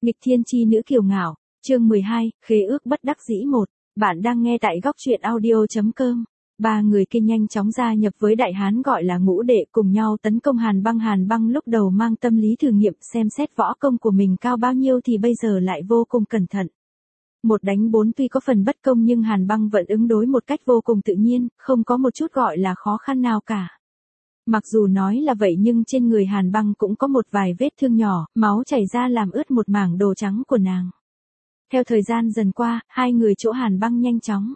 Nghịch thiên chi nữ kiều ngạo, chương 12, khế ước bất đắc dĩ 1. Bạn đang nghe tại góc truyện audio.com. Ba người kia nhanh chóng gia nhập với đại hán gọi là Ngũ Đệ, cùng nhau tấn công Hàn Băng. Hàn Băng lúc đầu mang tâm lý thử nghiệm xem xét võ công của mình cao bao nhiêu thì bây giờ lại vô cùng cẩn thận. Một đánh bốn tuy có phần bất công nhưng Hàn Băng vẫn ứng đối một cách vô cùng tự nhiên, không có một chút gọi là khó khăn nào cả. Mặc dù nói là vậy nhưng trên người Hàn Băng cũng có một vài vết thương nhỏ, máu chảy ra làm ướt một mảng đồ trắng của nàng. Theo thời gian dần qua, hai người chỗ Hàn Băng nhanh chóng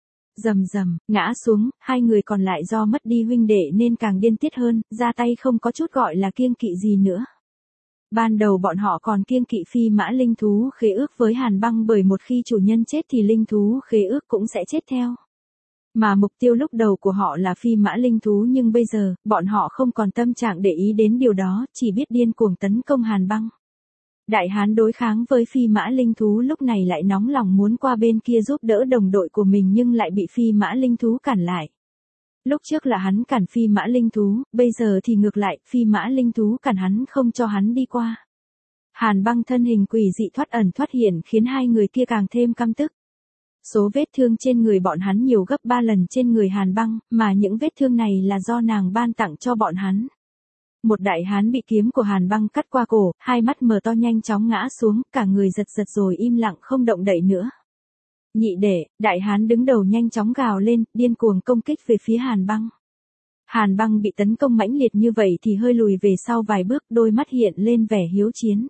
rầm rầm ngã xuống, hai người còn lại do mất đi huynh đệ nên càng điên tiết hơn, ra tay không có chút gọi là kiêng kỵ gì nữa. Ban đầu bọn họ còn kiêng kỵ phi mã linh thú khế ước với Hàn Băng, bởi một khi chủ nhân chết thì linh thú khế ước cũng sẽ chết theo. Mà mục tiêu lúc đầu của họ là phi mã linh thú, nhưng bây giờ, bọn họ không còn tâm trạng để ý đến điều đó, chỉ biết điên cuồng tấn công Hàn Băng. Đại hán đối kháng với phi mã linh thú lúc này lại nóng lòng muốn qua bên kia giúp đỡ đồng đội của mình nhưng lại bị phi mã linh thú cản lại. Lúc trước là hắn cản phi mã linh thú, bây giờ thì ngược lại, phi mã linh thú cản hắn không cho hắn đi qua. Hàn Băng thân hình quỷ dị thoát ẩn thoát hiện khiến hai người kia càng thêm căm tức. Số vết thương trên người bọn hắn nhiều gấp 3 lần trên người Hàn Băng, mà những vết thương này là do nàng ban tặng cho bọn hắn. Một đại hán bị kiếm của Hàn Băng cắt qua cổ, hai mắt mở to nhanh chóng ngã xuống, cả người giật giật rồi im lặng không động đậy nữa. Nhị đệ, đại hán đứng đầu nhanh chóng gào lên, điên cuồng công kích về phía Hàn Băng. Hàn Băng bị tấn công mãnh liệt như vậy thì hơi lùi về sau vài bước, đôi mắt hiện lên vẻ hiếu chiến.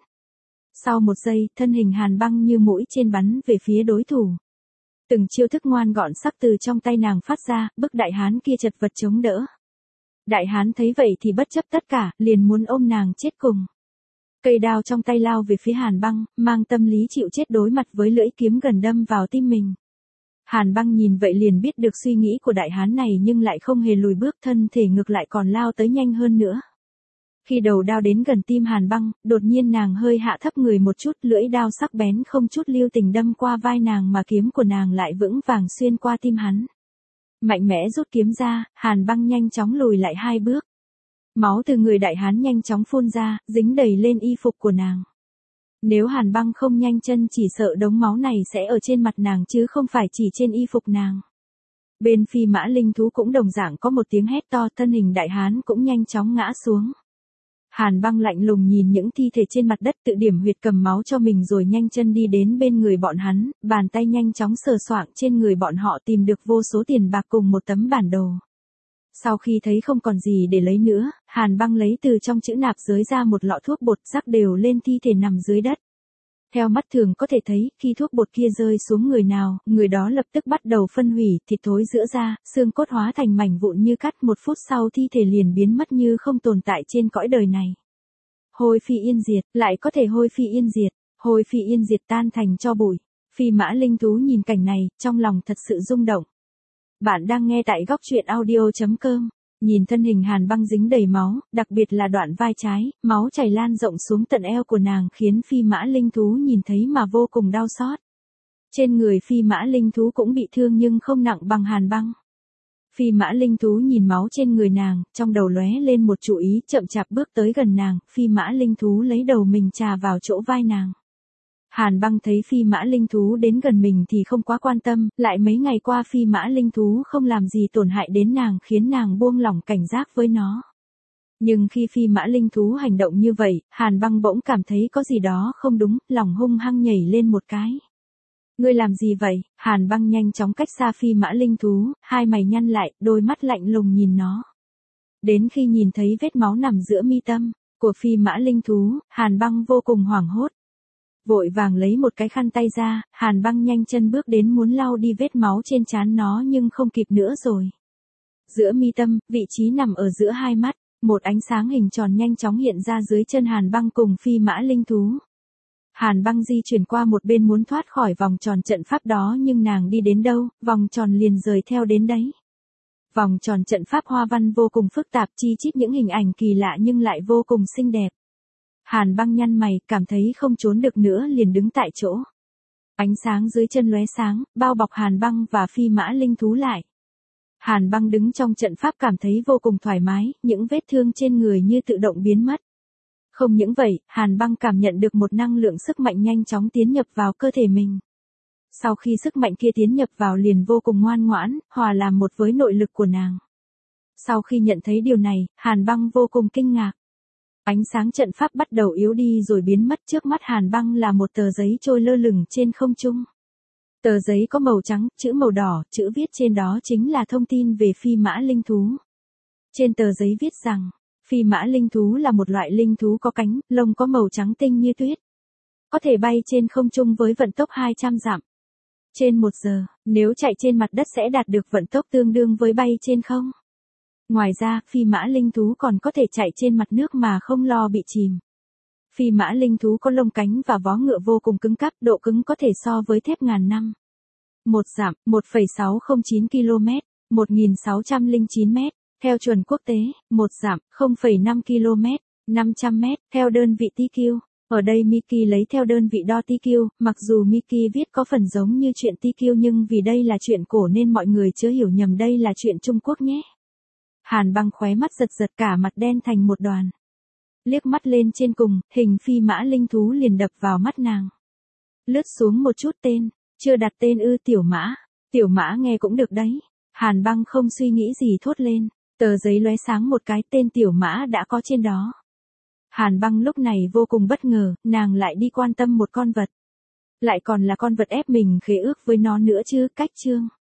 Sau một giây, thân hình Hàn Băng như mũi tên bắn về phía đối thủ. Từng chiêu thức ngoan gọn sắc từ trong tay nàng phát ra, bức đại hán kia chật vật chống đỡ. Đại hán thấy vậy thì bất chấp tất cả, liền muốn ôm nàng chết cùng. Cây đao trong tay lao về phía Hàn Băng, mang tâm lý chịu chết đối mặt với lưỡi kiếm gần đâm vào tim mình. Hàn Băng nhìn vậy liền biết được suy nghĩ của đại hán này nhưng lại không hề lùi bước, thân thể ngược lại còn lao tới nhanh hơn nữa. Khi đầu đao đến gần tim Hàn Băng, đột nhiên nàng hơi hạ thấp người một chút, lưỡi đao sắc bén không chút lưu tình đâm qua vai nàng mà kiếm của nàng lại vững vàng xuyên qua tim hắn. Mạnh mẽ rút kiếm ra, Hàn Băng nhanh chóng lùi lại 2 bước. Máu từ người đại hán nhanh chóng phun ra, dính đầy lên y phục của nàng. Nếu Hàn Băng không nhanh chân chỉ sợ đống máu này sẽ ở trên mặt nàng chứ không phải chỉ trên y phục nàng. Bên phi mã linh thú cũng đồng dạng có một tiếng hét to, thân hình đại hán cũng nhanh chóng ngã xuống. Hàn Băng lạnh lùng nhìn những thi thể trên mặt đất, tự điểm huyệt cầm máu cho mình rồi nhanh chân đi đến bên người bọn hắn, bàn tay nhanh chóng sờ soạng trên người bọn họ tìm được vô số tiền bạc cùng một tấm bản đồ. Sau khi thấy không còn gì để lấy nữa, Hàn Băng lấy từ trong chữ nạp giới ra một lọ thuốc bột rắc đều lên thi thể nằm dưới đất. Theo mắt thường có thể thấy, khi thuốc bột kia rơi xuống người nào, người đó lập tức bắt đầu phân hủy, thịt thối rữa ra, xương cốt hóa thành mảnh vụn như cắt, 1 phút sau thi thể liền biến mất như không tồn tại trên cõi đời này. Hôi phi yên diệt, lại có thể hôi phi yên diệt, hôi phi yên diệt tan thành tro bụi. Phi mã linh thú nhìn cảnh này, trong lòng thật sự rung động. Bạn đang nghe tại góc truyện audio.com. Nhìn thân hình Hàn Băng dính đầy máu, đặc biệt là đoạn vai trái, máu chảy lan rộng xuống tận eo của nàng khiến phi mã linh thú nhìn thấy mà vô cùng đau xót. Trên người phi mã linh thú cũng bị thương nhưng không nặng bằng Hàn Băng. Phi mã linh thú nhìn máu trên người nàng, trong đầu lóe lên một chủ ý, chậm chạp bước tới gần nàng, phi mã linh thú lấy đầu mình chà vào chỗ vai nàng. Hàn Băng thấy phi mã linh thú đến gần mình thì không quá quan tâm, lại mấy ngày qua phi mã linh thú không làm gì tổn hại đến nàng khiến nàng buông lỏng cảnh giác với nó. Nhưng khi phi mã linh thú hành động như vậy, Hàn Băng bỗng cảm thấy có gì đó không đúng, lòng hung hăng nhảy lên một cái. Ngươi làm gì vậy? Hàn Băng nhanh chóng cách xa phi mã linh thú, hai mày nhăn lại, đôi mắt lạnh lùng nhìn nó. Đến khi nhìn thấy vết máu nằm giữa mi tâm của phi mã linh thú, Hàn Băng vô cùng hoảng hốt. Vội vàng lấy một cái khăn tay ra, Hàn Băng nhanh chân bước đến muốn lau đi vết máu trên trán nó nhưng không kịp nữa rồi. Giữa mi tâm, vị trí nằm ở giữa hai mắt, một ánh sáng hình tròn nhanh chóng hiện ra dưới chân Hàn Băng cùng phi mã linh thú. Hàn Băng di chuyển qua một bên muốn thoát khỏi vòng tròn trận pháp đó nhưng nàng đi đến đâu, vòng tròn liền rời theo đến đấy. Vòng tròn trận pháp hoa văn vô cùng phức tạp, chi chít những hình ảnh kỳ lạ nhưng lại vô cùng xinh đẹp. Hàn Băng nhăn mày, cảm thấy không trốn được nữa liền đứng tại chỗ. Ánh sáng dưới chân lóe sáng, bao bọc Hàn Băng và phi mã linh thú lại. Hàn Băng đứng trong trận pháp cảm thấy vô cùng thoải mái, những vết thương trên người như tự động biến mất. Không những vậy, Hàn Băng cảm nhận được một năng lượng sức mạnh nhanh chóng tiến nhập vào cơ thể mình. Sau khi sức mạnh kia tiến nhập vào liền vô cùng ngoan ngoãn, hòa làm một với nội lực của nàng. Sau khi nhận thấy điều này, Hàn Băng vô cùng kinh ngạc. Ánh sáng trận pháp bắt đầu yếu đi rồi biến mất, trước mắt Hàn Băng là một tờ giấy trôi lơ lửng trên không trung. Tờ giấy có màu trắng, chữ màu đỏ, chữ viết trên đó chính là thông tin về phi mã linh thú. Trên tờ giấy viết rằng, phi mã linh thú là một loại linh thú có cánh, lông có màu trắng tinh như tuyết. Có thể bay trên không trung với vận tốc 200 dặm trên 1 giờ, nếu chạy trên mặt đất sẽ đạt được vận tốc tương đương với bay trên không. Ngoài ra, phi mã linh thú còn có thể chạy trên mặt nước mà không lo bị chìm. Phi mã linh thú có lông cánh và vó ngựa vô cùng cứng cáp, độ cứng có thể so với thép ngàn năm. 1 dặm, 1,609 km, 1.609 m. Theo chuẩn quốc tế, 1 dặm, 0,5 km, 500 m, theo đơn vị TQ. Ở đây Miki lấy theo đơn vị đo TQ, mặc dù Miki viết có phần giống như chuyện TQ nhưng vì đây là chuyện cổ nên mọi người chưa hiểu nhầm đây là chuyện Trung Quốc nhé. Hàn Băng khóe mắt giật giật, cả mặt đen thành một đoàn. Liếc mắt lên trên cùng, hình phi mã linh thú liền đập vào mắt nàng. Lướt xuống một chút tên, chưa đặt tên ư? Tiểu Mã. Tiểu Mã nghe cũng được đấy. Hàn Băng không suy nghĩ gì thốt lên, tờ giấy lóe sáng một cái, tên Tiểu Mã đã có trên đó. Hàn Băng lúc này vô cùng bất ngờ, nàng lại đi quan tâm một con vật. Lại còn là con vật ép mình khế ước với nó nữa chứ, cách chương.